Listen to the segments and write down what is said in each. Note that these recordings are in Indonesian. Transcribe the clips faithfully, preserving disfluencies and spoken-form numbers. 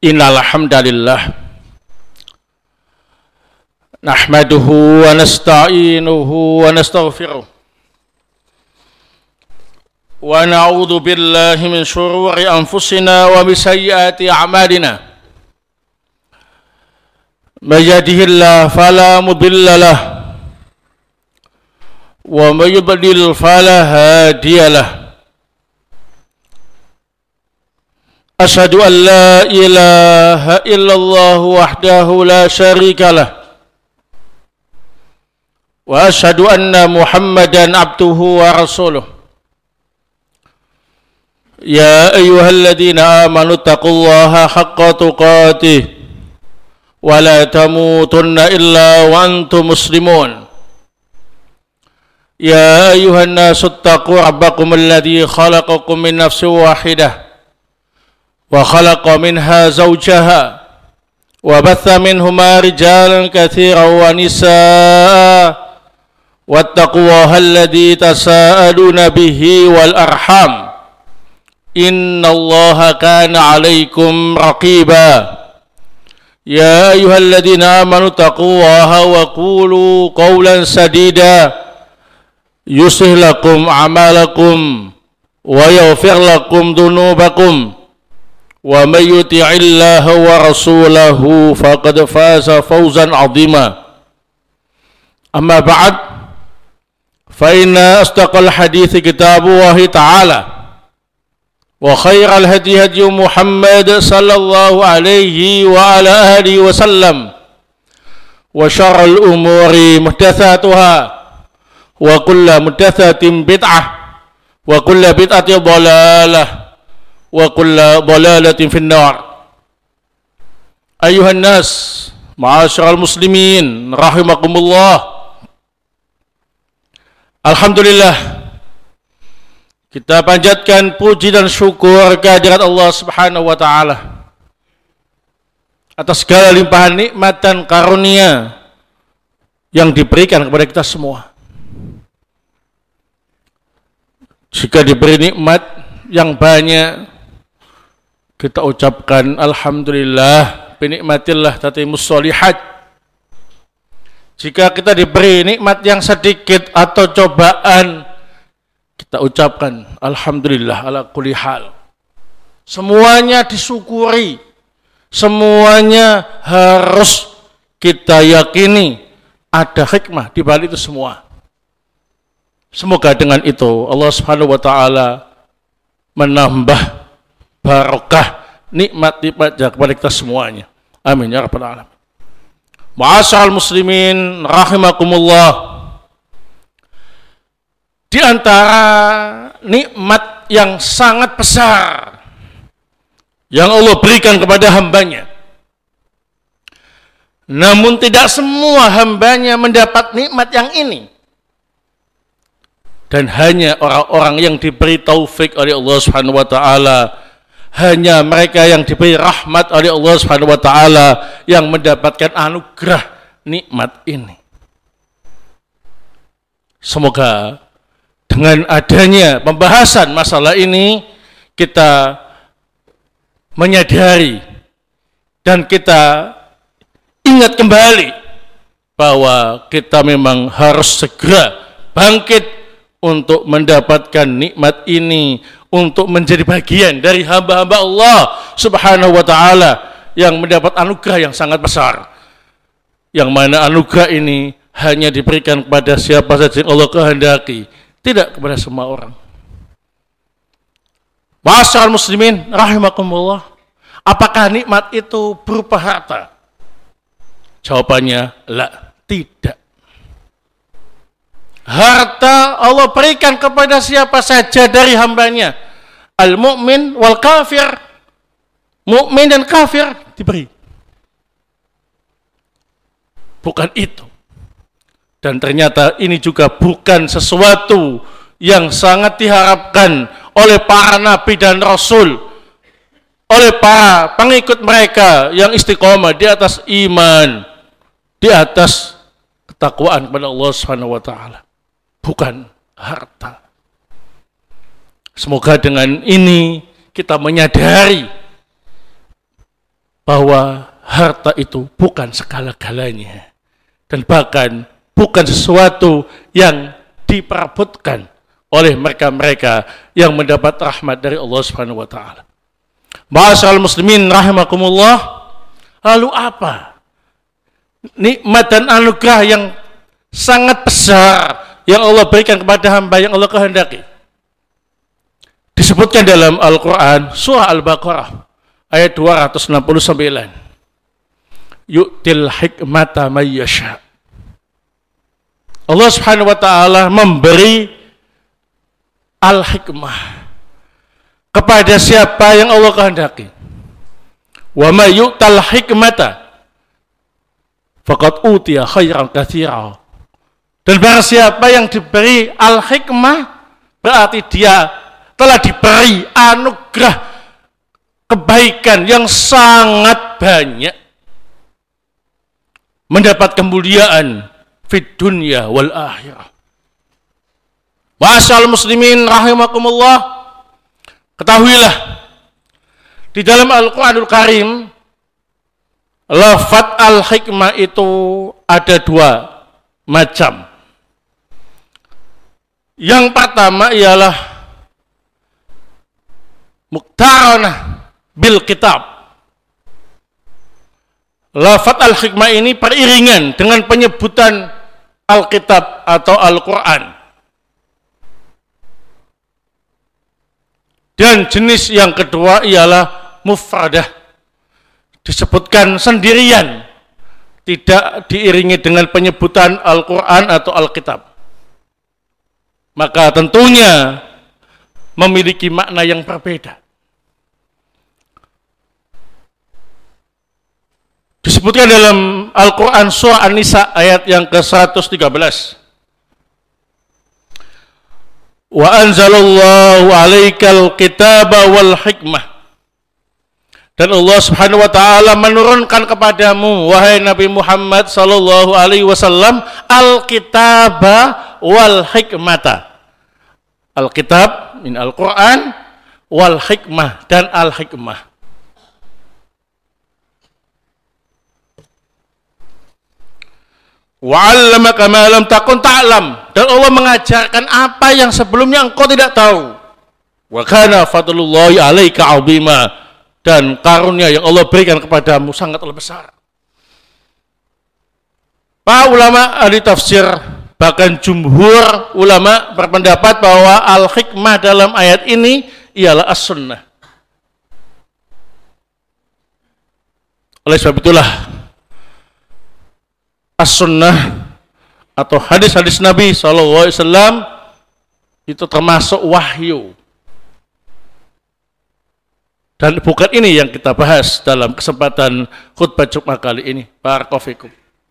Innal hamdalillah nahmaduhu wa nasta'inuhu wa nastaghfiruh wa na'udzu billahi min shururi anfusina wa min sayyiati a'malina. May yahdihillahu fala mudilla lahu wa may yudlil fala hadiya lahu. Asyhadu an la ilaha illallah wahdahu la syarika lah wa asyhadu anna Muhammadan abduhu wa rasuluh. Ya ayyuhalladzina amanu taqullaha haqqa tuqatih wa la tamutunna illa wa antum muslimun. Ya ayyuhan nasu taqu rabbakum alladzi khalaqakum min nafsin wahidah wa khalaqa minha zawjaha wa batha minhuma rijalan katsiran wa nisaa wattaqullaha alladzi tasaaluna bihi wal arham innallaha kana 'alaikum raqiba. Ya ayyuhalladzina amanu taqullaha wa qulu qawlan sadida yuslih lakum a'malakum wa yaghfir lakum dhunubakum wa may yuti'illaha wa rasulahu faqad faza fawzan 'azima. Amma ba'd, fa inna asdaqal hadithi kitabullahi ta'ala wa khairal hadi hadi Muhammad sallallahu alaihi wa ala alihi wa sallam wa syarrul umuri muhdatsatuha wa kullu muhdatsatin bid'ah wa kullu bid'atin dhalalah wa kullu dhalalatin finnar. Ayuhan nas, ma'asyiral muslimin rahimakumullah. Alhamdulillah, kita panjatkan puji dan syukur kehadirat Allah Subhanahu wa taala atas segala limpahan nikmat dan karunia yang diberikan kepada kita semua. Jika diberi nikmat yang banyak, kita ucapkan alhamdulillah, binikmatillah tatimus sholihat. Jika kita diberi nikmat yang sedikit atau cobaan, kita ucapkan alhamdulillah ala kulli hal. Semuanya disyukuri, semuanya harus kita yakini ada hikmah di balik itu semua. Semoga dengan itu Allah Subhanahu wa taala menambah barokah nikmat-nikmatnya kepada kita semuanya. Amin ya rabbal alamin. Ma'asyiral muslimin rahimakumullah. Di antara nikmat yang sangat besar yang Allah berikan kepada hambanya, namun tidak semua hambanya mendapat nikmat yang ini, dan hanya orang-orang yang diberi taufik oleh Allah Subhanahu wa taala, hanya mereka yang diberi rahmat oleh Allah Subhanahu wa taala yang mendapatkan anugerah nikmat ini. Semoga dengan adanya pembahasan masalah ini kita menyadari dan kita ingat kembali bahwa kita memang harus segera bangkit untuk mendapatkan nikmat ini, untuk menjadi bagian dari hamba-hamba Allah Subhanahu wa taala yang mendapat anugerah yang sangat besar, yang mana anugerah ini hanya diberikan kepada siapa saja yang Allah kehendaki, tidak kepada semua orang. Ma'asyiral muslimin rahimakumullah, apakah nikmat itu berupa harta? Jawabannya la, tidak. Harta Allah berikan kepada siapa saja dari hambanya, al-mu'min wal kafir. Mukmin dan kafir diberi. Bukan itu. Dan ternyata ini juga bukan sesuatu yang sangat diharapkan oleh para nabi dan rasul, oleh para pengikut mereka yang istiqomah di atas iman, di atas ketakwaan kepada Allah Subhanahu wa taala. Bukan harta. Semoga dengan ini kita menyadari bahwa harta itu bukan segala-galanya dan bahkan bukan sesuatu yang diperebutkan oleh mereka-mereka yang mendapat rahmat dari Allah Subhanahu wa taala. Ma'asyiral muslimin rahimakumullah, lalu apa nikmat dan anugerah yang sangat besar yang Allah berikan kepada hamba yang Allah kehendaki? Disebutkan dalam Al-Quran surah Al-Baqarah ayat dua ratus enam puluh sembilan. Yu'til hikmata may yasha. Allah Subhanahu wa taala memberi al-hikmah kepada siapa yang Allah kehendaki. Wa may yu'tal hikmata faqad utiya khairan katsira. Dan barang siapa yang diberi al-hikmah berarti dia telah diberi anugerah kebaikan yang sangat banyak, mendapat kemuliaan fid dunya wal akhirah. Ma'asyiral muslimin rahimakumullah, ketahuilah di dalam Al-Qur'anul Karim lafaz al-hikmah itu ada dua macam. Yang pertama ialah muqtaranah bil kitab. Lafaz al-hikmah ini beriringan dengan penyebutan Alkitab atau Al-Quran. Dan jenis yang kedua ialah mufradah, disebutkan sendirian, tidak diiringi dengan penyebutan Al-Quran atau Alkitab. Maka tentunya memiliki makna yang berbeda. Disebutkan dalam Al-Quran surah An-Nisa ayat yang ke seratus tiga belas. Wa anzalallahu alaikal kitaba wal hikmah. Dan Allah Subhanahu wa taala menurunkan kepadamu wahai Nabi Muhammad sallallahu alaihi wasallam al-kitaba wal hikmata. Al-kitab min Al-Quran wal hikmah dan al-hikmah. Wa'allamaka ma lam takun ta'lam, dan Allah mengajarkan apa yang sebelumnya engkau tidak tahu. Wa kana fadlullahi 'alaika 'azima, dan karunia yang Allah berikan kepadamu sangatlah besar. Para ulama ahli tafsir, bahkan jumhur ulama berpendapat bahwa al-hikmah dalam ayat ini ialah as-sunnah. Oleh sebab itulah as-sunnah atau hadis-hadis Nabi shallallahu alaihi wasallam itu termasuk wahyu. Dan bukan ini yang kita bahas dalam kesempatan khutbah Jumat kali ini. Barakallahu fikum.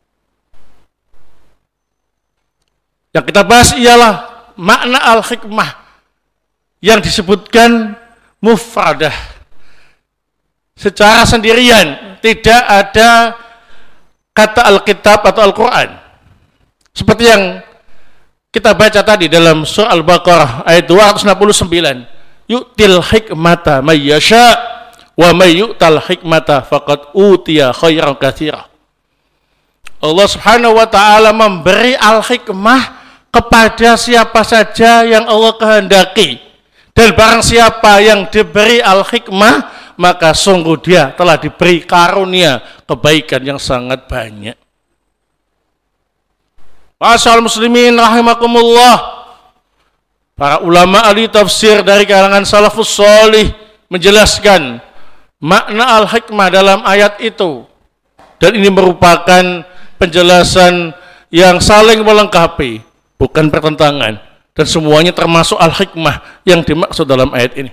Yang kita bahas ialah makna al-hikmah yang disebutkan mufradah, secara sendirian, tidak ada kata Alkitab atau Al-Quran. Seperti yang kita baca tadi dalam surah Al-Baqarah ayat dua ratus enam puluh sembilan. Yu'til hikmata may yasha wa may yu'tal hikmata faqad utiya khairan katsira. Allah Subhanahu wa taala memberi al-hikmah kepada siapa saja yang Allah kehendaki. Dan barang siapa yang diberi al-hikmah, maka sungguh dia telah diberi karunia kebaikan yang sangat banyak. Ma'asyiral muslimin rahimakumullah, para ulama ahli tafsir dari kalangan salafus sholih menjelaskan makna al-hikmah dalam ayat itu, dan ini merupakan penjelasan yang saling melengkapi, bukan pertentangan, dan semuanya termasuk al-hikmah yang dimaksud dalam ayat ini.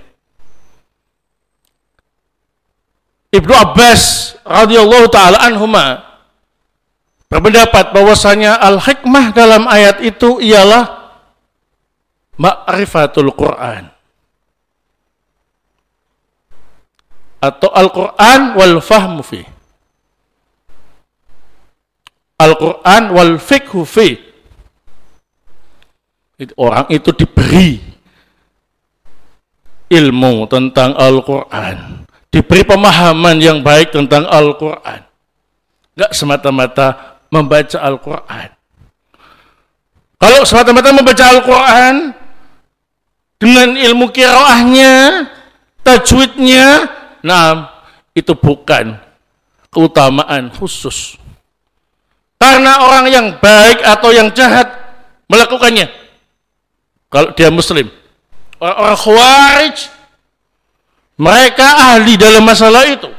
Ibnu Abbas radhiyallahu taala anhuma berpendapat bahwasanya al-hikmah dalam ayat itu ialah ma'rifatul Quran atau Al-Quran wal fahmu fi, Al-Quran wal fiqhu fi. Orang itu diberi ilmu tentang Al-Quran diberi pemahaman yang baik tentang Al-Quran. Enggak semata-mata membaca Al-Quran. Kalau semata-mata membaca Al-Quran dengan ilmu qiraahnya, tajwidnya, nah itu bukan keutamaan khusus. Karena orang yang baik atau yang jahat melakukannya, kalau dia muslim, orang-orang Khawarij, mereka ahli dalam masalah itu.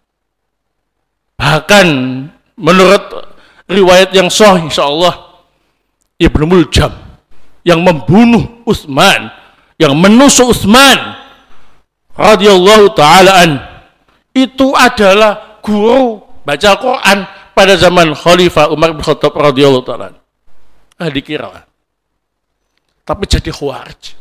Bahkan menurut riwayat yang sahih, insyaallah, Ibnu Muljam yang membunuh Utsman, yang menusuk Utsman radhiyallahu taala an, itu adalah guru baca Al-Quran pada zaman Khalifah Umar bin Khattab radhiyallahu taala, ahli qiraah, tapi jadi Khawarij.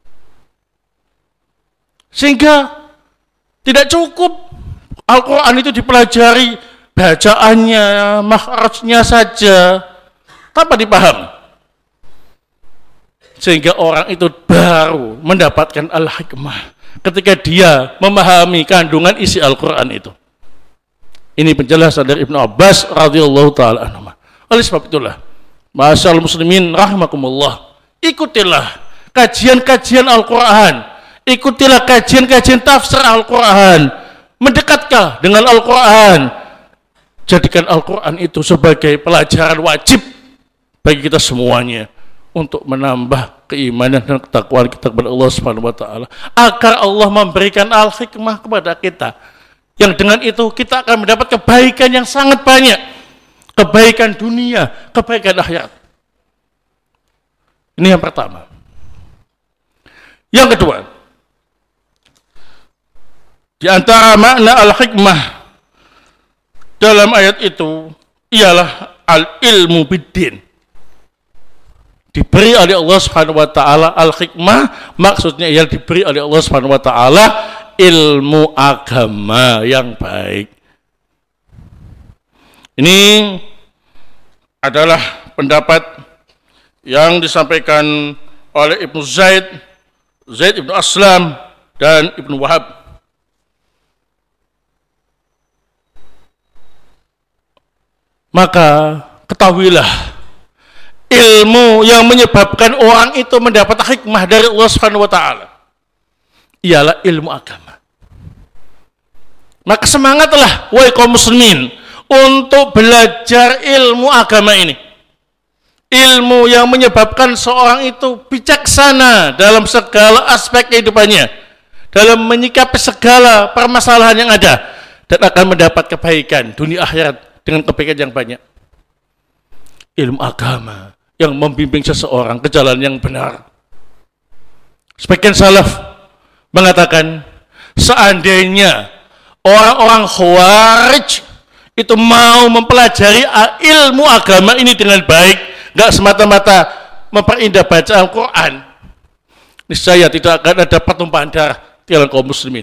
Sehingga tidak cukup Al-Quran itu dipelajari bacaannya, makhrajnya saja tanpa dipahami, sehingga orang itu baru mendapatkan al-hikmah ketika dia memahami kandungan isi Al-Quran itu. Ini penjelasan dari Ibnu Abbas radhiyallahu taala anhu. Oleh sebab itulah, ma'asyiral muslimin rahimakumullah, ikutilah kajian-kajian Al-Quran, ikutilah kajian-kajian tafsir Al-Quran, mendekatlah dengan Al-Quran, jadikan Al-Quran itu sebagai pelajaran wajib bagi kita semuanya untuk menambah keimanan dan ketakwaan kita kepada Allah Subhanahu wa taala, agar Allah memberikan al-hikmah kepada kita, yang dengan itu kita akan mendapat kebaikan yang sangat banyak, kebaikan dunia, kebaikan akhirat. Ini yang pertama. Yang kedua, di antara makna al-hikmah dalam ayat itu ialah al-ilmu bid-din. Diberi oleh Allah Subhanahu wa taala al-hikmah, maksudnya ialah diberi oleh Allah Subhanahu wa taala ilmu agama yang baik. Ini adalah pendapat yang disampaikan oleh Ibnu Zaid, Zaid Ibnu Aslam, dan Ibnu Wahab. Maka ketahuilah, ilmu yang menyebabkan orang itu mendapat hikmah dari Allah Subhanahu wa taala ialah ilmu agama. Maka semangatlah wahai kaum muslimin untuk belajar ilmu agama ini. Ilmu yang menyebabkan seorang itu bijaksana dalam segala aspek kehidupannya, dalam menyikapi segala permasalahan yang ada, dan akan mendapat kebaikan dunia akhirat dengan kebaikan yang banyak. Ilmu agama yang membimbing seseorang ke jalan yang benar. Sebagian salaf mengatakan, seandainya orang-orang Khawarij itu mau mempelajari ilmu agama ini dengan baik, nggak semata-mata memperindah baca Al-Quran, niscaya tidak akan ada pertumpahan darah di kalangan kaum muslimin.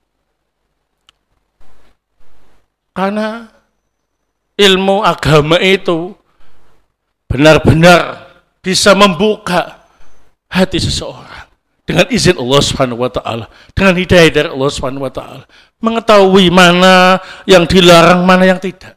Karena ilmu agama itu benar-benar bisa membuka hati seseorang dengan izin Allah Subhanahu wa taala, dengan hidayah dari Allah Subhanahu wa taala, mengetahui mana yang dilarang, mana yang tidak.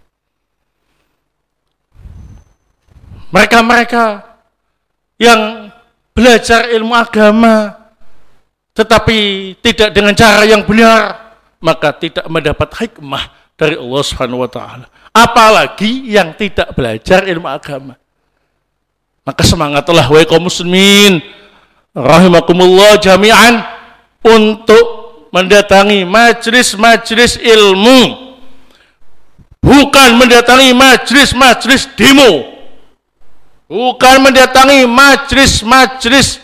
Mereka-mereka yang belajar ilmu agama tetapi tidak dengan cara yang benar, maka tidak mendapat hikmah dari Allah Subhanahu wa taala. Apalagi yang tidak belajar ilmu agama. Maka semangatlah wahai kaum muslimin rahimakumullah jami'an untuk mendatangi majlis-majlis ilmu, bukan mendatangi majlis-majlis demo, bukan mendatangi majlis-majlis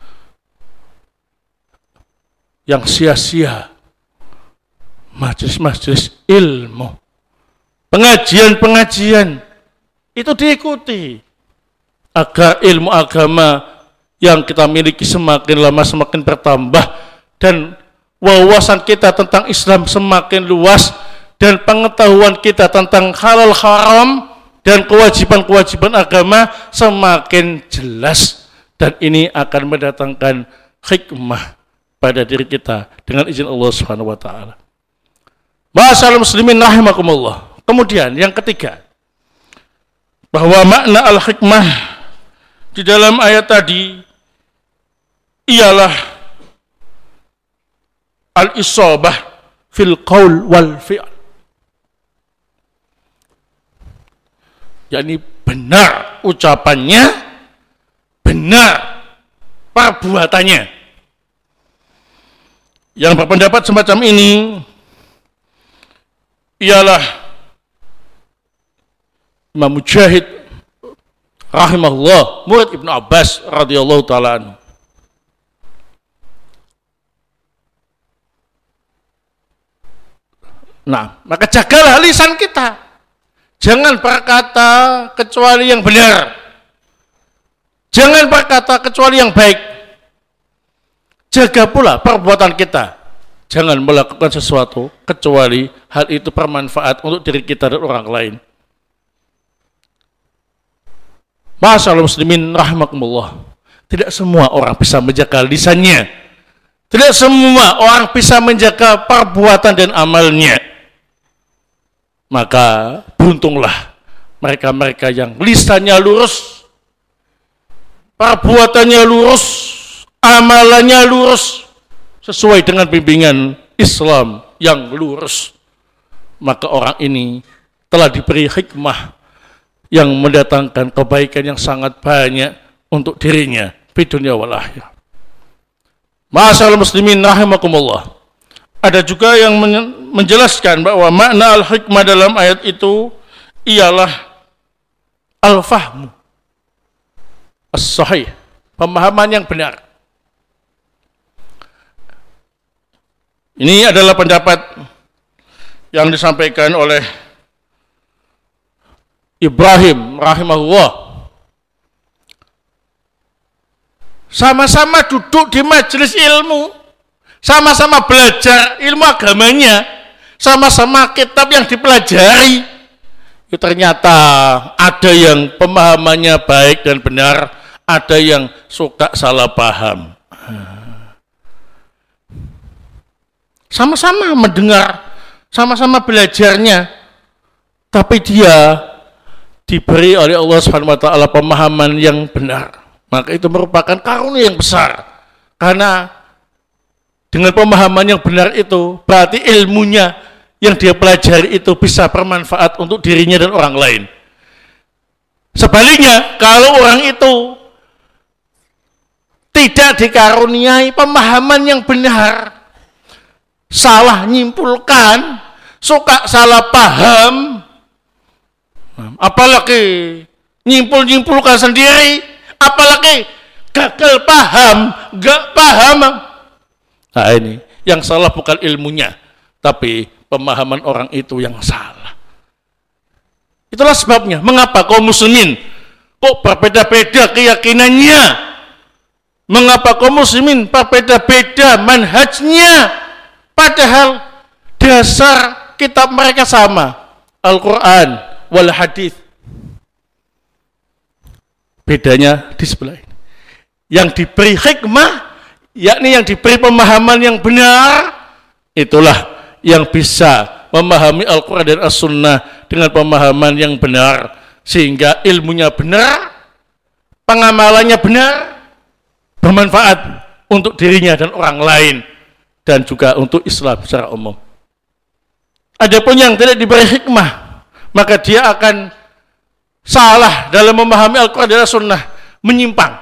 yang sia-sia, majlis-majlis ilmu, pengajian-pengajian itu diikuti agar ilmu agama yang kita miliki semakin lama semakin bertambah, dan wawasan kita tentang Islam semakin luas, dan pengetahuan kita tentang halal haram dan kewajiban-kewajiban agama semakin jelas, dan ini akan mendatangkan hikmah pada diri kita dengan izin Allah Subhanahu wa taala. Ma'asyiral muslimin rahimakumullah. Kemudian yang ketiga, bahwa makna al-hikmah di dalam ayat tadi ialah al-isabah fil qaul wal fi'l. yakni benar ucapannya, benar perbuatannya. Yang berpendapat semacam ini ialah Imam Mujahid rahimahullah, murid Ibnu Abbas radhiyallahu taala anhu. Nah, maka jagalah lisan kita. Jangan berkata kecuali yang benar. Jangan berkata kecuali yang baik. Jaga pula perbuatan kita. Jangan melakukan sesuatu kecuali hal itu bermanfaat untuk diri kita dan orang lain. Ma'asyiral muslimin rahimakumullah. Tidak semua orang bisa menjaga lisannya. Tidak semua orang bisa menjaga perbuatan dan amalnya. Maka beruntunglah mereka-mereka yang lisannya lurus, perbuatannya lurus, amalannya lurus, sesuai dengan bimbingan Islam yang lurus. Maka orang ini telah diberi hikmah yang mendatangkan kebaikan yang sangat banyak untuk dirinya di dunia wal akhirah. Ma'asyiral muslimin rahimakumullah. Ada juga yang menjelaskan bahwa makna al-hikmah dalam ayat itu ialah al-fahmu as-sahih, pemahaman yang benar. Ini adalah pendapat yang disampaikan oleh Ibrahim rahimahullah. Sama-sama duduk di majelis ilmu, sama-sama belajar ilmu agamanya, sama-sama kitab yang dipelajari, itu ternyata ada yang pemahamannya baik dan benar, ada yang suka salah paham. Sama-sama mendengar, sama-sama belajarnya, tapi dia diberi oleh Allah Subhanahu wa taala pemahaman yang benar. Maka itu merupakan karunia yang besar. Karena dengan pemahaman yang benar itu berarti ilmunya yang dia pelajari itu bisa bermanfaat untuk dirinya dan orang lain. Sebaliknya, kalau orang itu tidak dikaruniai pemahaman yang benar, salah nyimpulkan, suka salah paham, apalagi nyimpul-nyimpulkan sendiri, apalagi gagal paham, gak paham. Nah ini, yang salah bukan ilmunya, tapi pemahaman orang itu yang salah. Itulah sebabnya, mengapa kaum muslimin kok berbeda-beda keyakinannya? Mengapa kaum muslimin berbeda-beda manhajnya? Padahal dasar kitab mereka sama, Al-Quran wal hadis. Bedanya di sebelah ini. Yang diberi hikmah, yakni yang diberi pemahaman yang benar, itulah yang bisa memahami Al-Quran dan As-Sunnah dengan pemahaman yang benar, sehingga ilmunya benar, pengamalannya benar, bermanfaat untuk dirinya dan orang lain, dan juga untuk Islam secara umum. Adapun yang tidak diberi hikmah, maka dia akan salah dalam memahami Al-Quran dan As-Sunnah, menyimpang.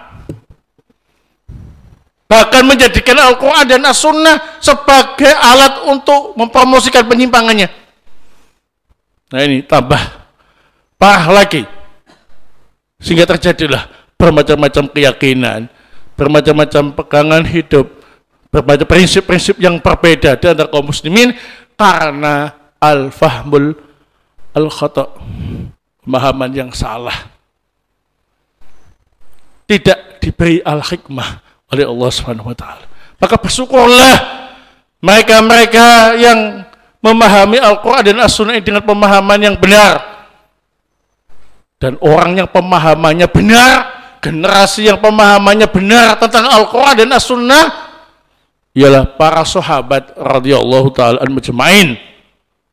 Bahkan menjadikan Al-Quran dan As-Sunnah sebagai alat untuk mempromosikan penyimpangannya. Nah ini tambah parah lagi. Sehingga terjadilah bermacam-macam keyakinan, bermacam-macam pegangan hidup, berbagai prinsip-prinsip yang berbeda di antara kaum muslimin karena al-fahmul al-khata', pemahaman yang salah. Tidak diberi al-hikmah oleh Allah Subhanahu wa taala. Maka bersyukurlah mereka-mereka yang memahami Al-Qur'an dan As-Sunnah dengan pemahaman yang benar. Dan orang yang pemahamannya benar, generasi yang pemahamannya benar tentang Al-Qur'an dan As-Sunnah ialah para sahabat radhiyallahu taala anhum ajma'in.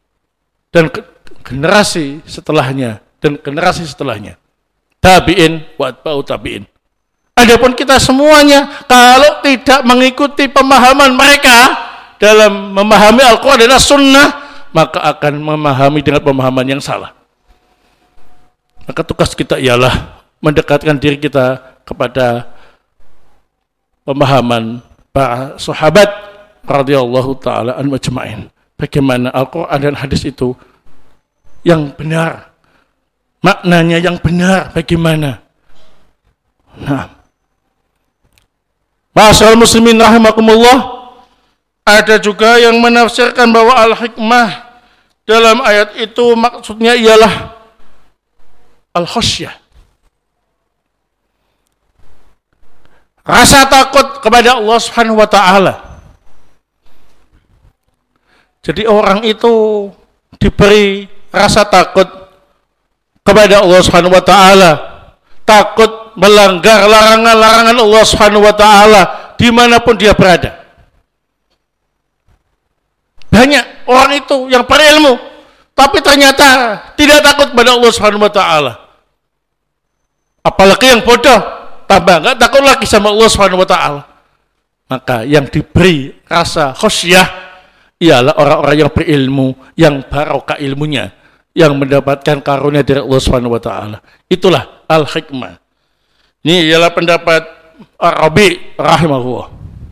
dan generasi setelahnya dan generasi setelahnya. Tabi'in wa atba'u tabi'in. Adapun kita semuanya kalau tidak mengikuti pemahaman mereka dalam memahami Al-Quran dan As-Sunnah, maka akan memahami dengan pemahaman yang salah. Maka tugas kita ialah mendekatkan diri kita kepada pemahaman para sahabat radhiyallahu taala anhum ajma'in. Bagaimana Al-Quran dan hadis itu yang benar, maknanya yang benar bagaimana. Nah, Ma'asyiral muslimin rahimakumullah, ada juga yang menafsirkan bahwa al-hikmah dalam ayat itu maksudnya ialah al-khasyah, rasa takut kepada Allah Subhanahu wa taala. Jadi orang itu diberi rasa takut kepada Allah Subhanahu wa taala, takut melanggar larangan-larangan Allah Subhanahu wa taala dimanapun dia berada. Banyak orang itu yang berilmu tapi ternyata tidak takut pada Allah Subhanahu wa taala. Apalagi yang bodoh, tambah enggak takut lagi sama Allah Subhanahu wa taala. Maka yang diberi rasa khasyah ialah orang-orang yang berilmu, yang barokah ilmunya, yang mendapatkan karunia dari Allah Subhanahu wa taala. Itulah al-hikmah. Ini ialah pendapat Ar-Rabi rahimahullah.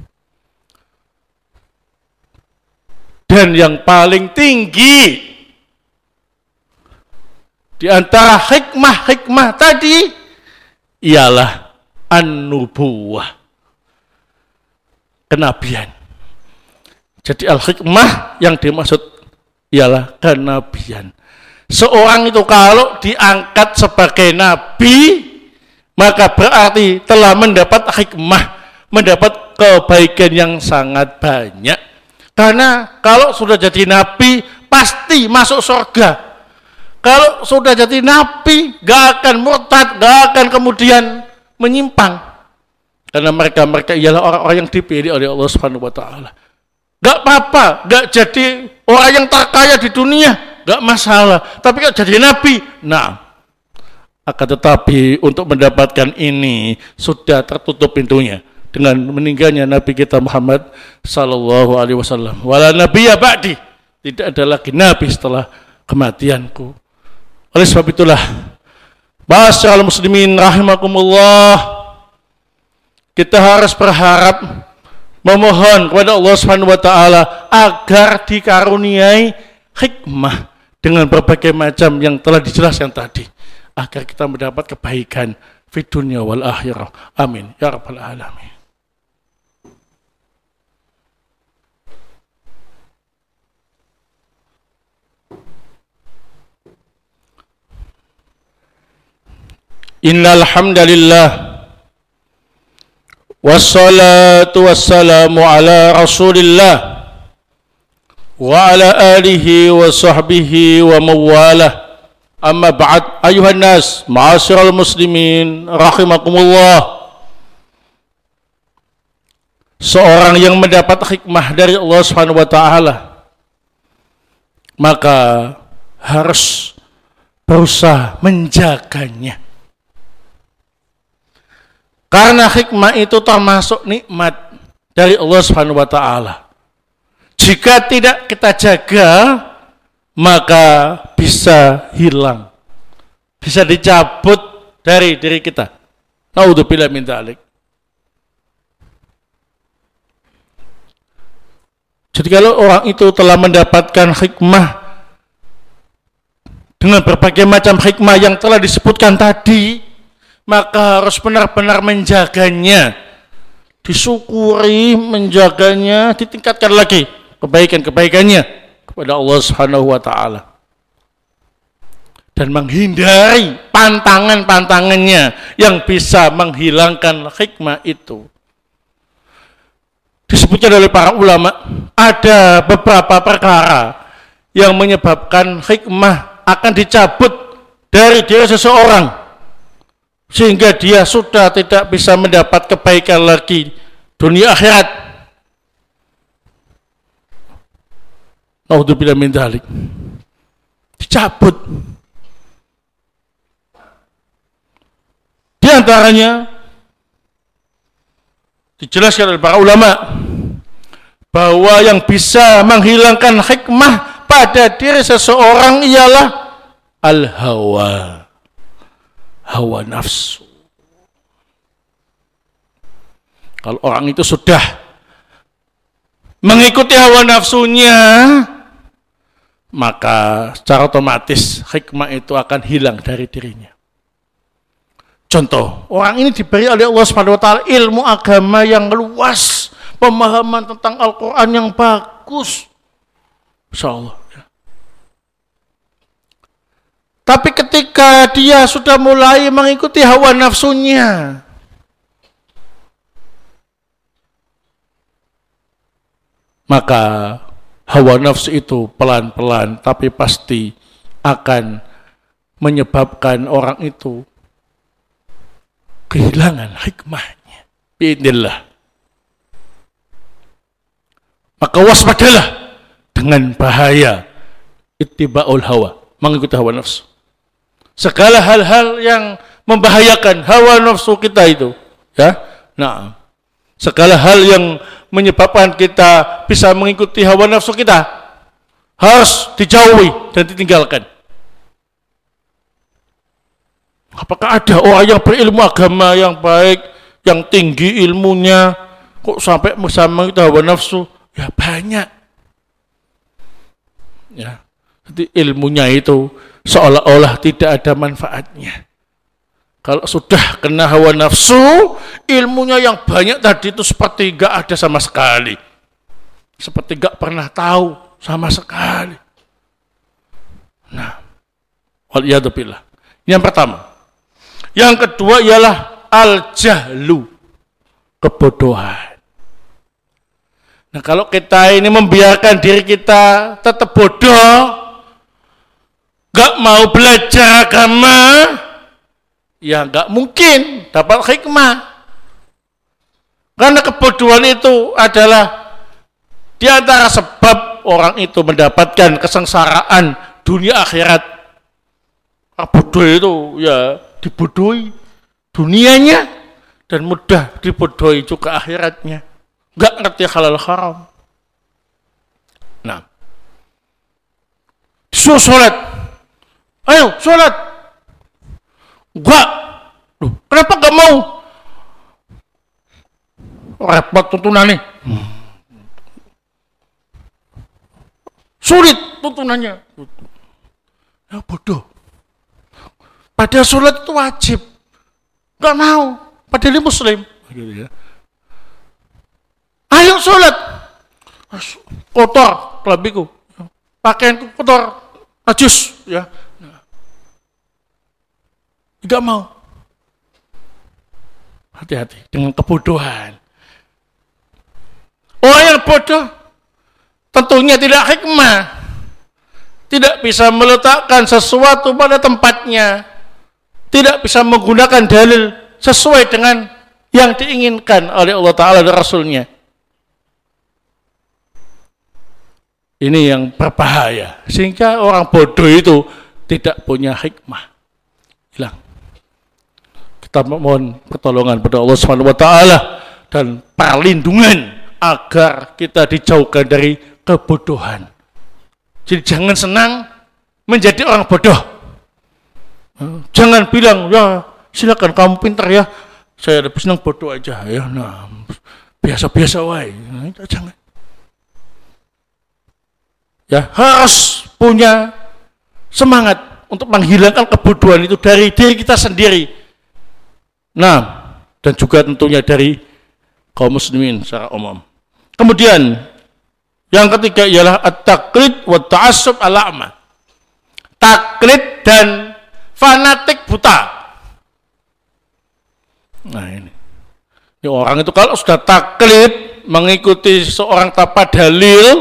Dan yang paling tinggi di antara hikmah-hikmah tadi ialah an-nubuwah, kenabian. Jadi al-hikmah yang dimaksud ialah kenabian. Seorang itu kalau diangkat sebagai nabi, maka berarti telah mendapat hikmah, mendapat kebaikan yang sangat banyak. Karena kalau sudah jadi nabi, pasti masuk surga. Kalau sudah jadi nabi, gak akan murtad, gak akan kemudian menyimpang. Karena mereka-mereka ialah orang-orang yang dipilih oleh Allah Subhanahu wa taala. Gak apa-apa, gak jadi orang yang terkaya di dunia, gak masalah. Tapi kalau jadi nabi, nah, akan tetapi untuk mendapatkan ini sudah tertutup pintunya dengan meninggalnya Nabi kita Muhammad sallallahu alaihi wasallam. Wala nabiyya ba'di, tidak ada lagi nabi setelah kematianku. Oleh sebab itulah, ma'asyiral muslimin rahimakumullah, kita harus berharap, memohon kepada Allah Subhanahu wa taala agar dikaruniai hikmah dengan berbagai macam yang telah dijelaskan tadi, agar kita mendapat kebaikan fi dunya wal akhirah. Amin ya rabbal alamin. Innal hamdalillah wassalatu wassalamu ala Rasulillah wa ala alihi wa sahbihi wa mawalah. Amma ba'd, ayuhan nas, ma'asyiral muslimin rahimakumullah. Seorang yang mendapat hikmah dari Allah Subhanahu wa taala, maka harus berusaha menjaganya. Karena hikmah itu termasuk nikmat dari Allah Subhanahu wa taala. Jika tidak kita jaga, maka bisa hilang, bisa dicabut dari diri kita. Naudzubillah min dzalik. Jadi kalau orang itu telah mendapatkan hikmah dengan berbagai macam hikmah yang telah disebutkan tadi, maka harus benar-benar menjaganya, disyukuri, menjaganya, ditingkatkan lagi kebaikan-kebaikannya kepada Allah Subhanahu wa taala, dan menghindari pantangan-pantangannya yang bisa menghilangkan hikmah itu. Disebutkan oleh para ulama, ada beberapa perkara yang menyebabkan hikmah akan dicabut dari diri seseorang sehingga dia sudah tidak bisa mendapat kebaikan lagi dunia akhirat. Naudzubillah min dzalik. dicabut. Di antaranya dijelaskan oleh para ulama bahwa yang bisa menghilangkan hikmah pada diri seseorang ialah al-hawa, hawa nafsu. Kalau orang itu sudah mengikuti hawa nafsunya, maka secara otomatis hikmah itu akan hilang dari dirinya. Contoh, orang ini diberi oleh Allah Subhanahu wa taala ilmu agama yang luas, pemahaman tentang Al-Qur'an yang bagus. Insyaallah. Tapi ketika dia sudah mulai mengikuti hawa nafsunya, maka hawa nafsu itu pelan-pelan tapi pasti akan menyebabkan orang itu kehilangan hikmahnya. Biidznillah. Maka waspadalah dengan bahaya ittiba'ul hawa, mengikuti hawa nafsu. Segala hal-hal yang membahayakan hawa nafsu kita itu, ya. Nah, segala hal yang menyebabkan kita bisa mengikuti hawa nafsu kita harus dijauhi dan ditinggalkan. Apakah ada orang yang berilmu agama yang baik, yang tinggi ilmunya, kok sampai bisa mengikuti hawa nafsu? Ya banyak. Ya, jadi ilmunya itu seolah-olah tidak ada manfaatnya. Kalau sudah kena hawa nafsu, ilmunya yang banyak tadi itu seperti gak ada sama sekali. Seperti gak pernah tahu sama sekali. Nah, waliyadzubillah. Yang pertama. Yang kedua ialah al-jahlu, kebodohan. Nah, kalau kita ini membiarkan diri kita tetap bodoh, gak mau belajar agama, ya nggak mungkin dapat hikmah. Karena kebodohan itu adalah di antara sebab orang itu mendapatkan kesengsaraan dunia akhirat. Ah, bodoh itu ya dibodohi dunianya dan mudah dibodohi juga akhiratnya. Nggak ngerti halal haram. Nah, disuruh sholat, ayo sholat. Enggak. Loh, kenapa enggak mau? Repot tuntunannya. Hmm. Sulit tuntunannya. Ya bodoh. Padahal sholat itu wajib. Enggak mau. Padahal dia muslim. Ayo sholat. Kotor kelabiku. Pakaianku kotor. Najis. Ya. Tidak mau. Hati-hati dengan kebodohan. Orang yang bodoh tentunya tidak hikmah, tidak bisa meletakkan sesuatu pada tempatnya, tidak bisa menggunakan dalil sesuai dengan yang diinginkan oleh Allah Ta'ala dan Rasulnya. Ini yang berbahaya, sehingga orang bodoh itu tidak punya hikmah, hilang. Kita mohon pertolongan pada Allah Subhanahu wa taala dan perlindungan agar kita dijauhkan dari kebodohan. Jadi jangan senang menjadi orang bodoh. Jangan bilang, ya silakan kamu pintar ya, saya lebih senang bodoh aja ya. Nah, biasa-biasa wae. Nah, jangan. Ya, harus punya semangat untuk menghilangkan kebodohan itu dari diri kita sendiri. Nah, dan juga tentunya dari kaum muslimin secara umum. Kemudian yang ketiga ialah at-taqlid wa ta'assub al-a'ma. Taklid dan fanatik buta. Nah ini. Ini orang itu kalau sudah taklid mengikuti seorang tanpa dalil,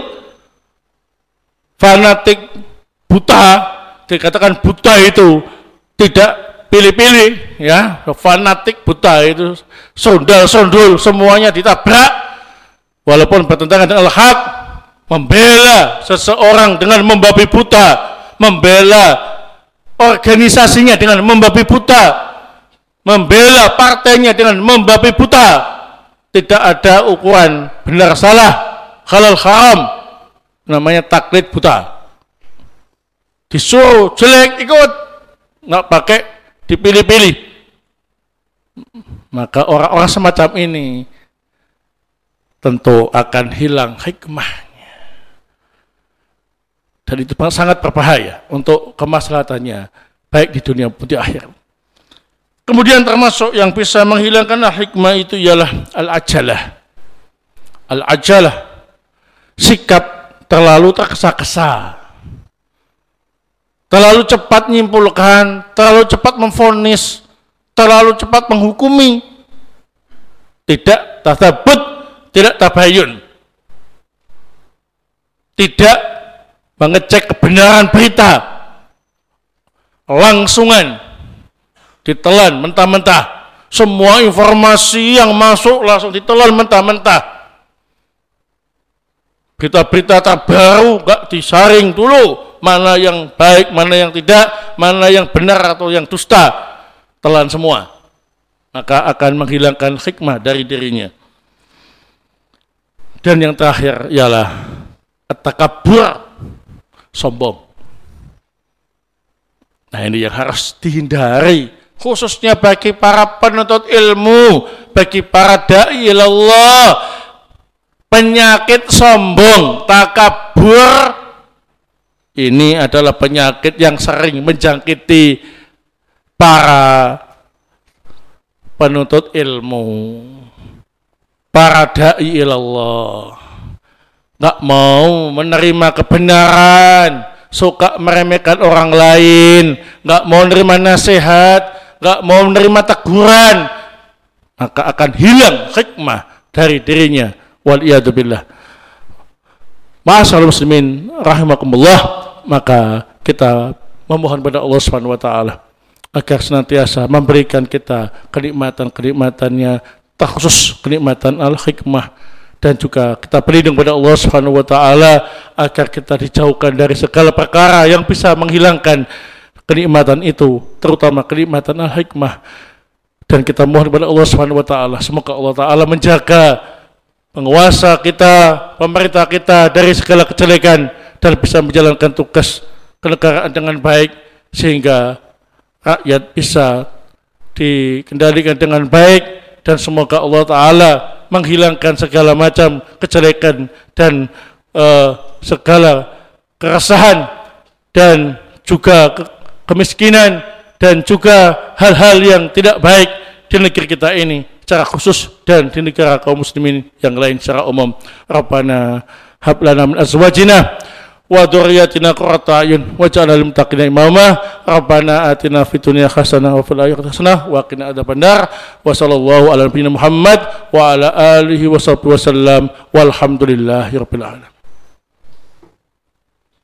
fanatik buta, dikatakan buta itu tidak pilih-pilih, ya, fanatik buta itu sondal-sondul semuanya ditabrak, walaupun bertentangan dengan al-haq, membela seseorang dengan membabi buta, membela organisasinya dengan membabi buta, membela partainya dengan membabi buta. Tidak ada ukuran benar salah, halal haram, namanya taklid buta. Disuruh jelek ikut, nggak pakai dipilih-pilih. Maka orang-orang semacam ini tentu akan hilang hikmahnya, dan itu sangat berbahaya untuk kemaslahatannya baik di dunia maupun di akhirat. Kemudian termasuk yang bisa menghilangkan hikmah itu ialah al-ajalah. Al-ajalah, sikap terlalu tergesa-gesa, terlalu cepat menyimpulkan, terlalu cepat memvonis, terlalu cepat menghukumi, tidak tadabbur, tidak tabayun, tidak mengecek kebenaran berita, langsungan ditelan mentah-mentah. Semua informasi yang masuk langsung ditelan mentah-mentah. Berita-berita terbaru gak disaring dulu, mana yang baik, mana yang tidak, mana yang benar atau yang dusta, telan semua. Maka akan menghilangkan hikmah dari dirinya. Dan yang terakhir ialah at-takabbur, sombong. Nah, ini yang harus dihindari, khususnya bagi para penuntut ilmu, bagi para da'i ilallah. Penyakit sombong, takabur, ini adalah penyakit yang sering menjangkiti para penuntut ilmu, para da'i ilallah. Nggak mau menerima kebenaran, suka meremehkan orang lain, nggak mau menerima nasihat, nggak mau menerima teguran, maka akan hilang hikmah dari dirinya. Waliyadzubillah. Ma'asyiral muslimin rahimakumullah, maka kita memohon pada Allah Subhanahu wa taala agar senantiasa memberikan kita kenikmatan-kenikmatannya, terkhusus kenikmatan al-hikmah, dan juga kita berlindung pada Allah Subhanahu wa taala agar kita dijauhkan dari segala perkara yang bisa menghilangkan kenikmatan itu, terutama kenikmatan al-hikmah. Dan kita mohon kepada Allah Subhanahu wa taala semoga Allah taala menjaga penguasa kita, pemerintah kita dari segala kejelekan dan bisa menjalankan tugas kenegaraan dengan baik sehingga rakyat bisa dikendalikan dengan baik, dan semoga Allah taala menghilangkan segala macam kejelekan dan uh, segala keresahan dan juga ke kemiskinan dan juga hal-hal yang tidak baik di negeri kita ini secara khusus dan di negara kaum muslimin yang lain secara umum. Rabbana hab lana min azwajina wa dzurriyyatina qurrata a'yun waj'alna lil muttaqina imama. Rabbana atina fid dunya hasanah wa fil akhirati hasanah wa qina adzabannar. Wa sallallahu ala nabiyyina Muhammad wa ala alihi wa sahbihi wasallam walhamdulillahi rabbil alamin.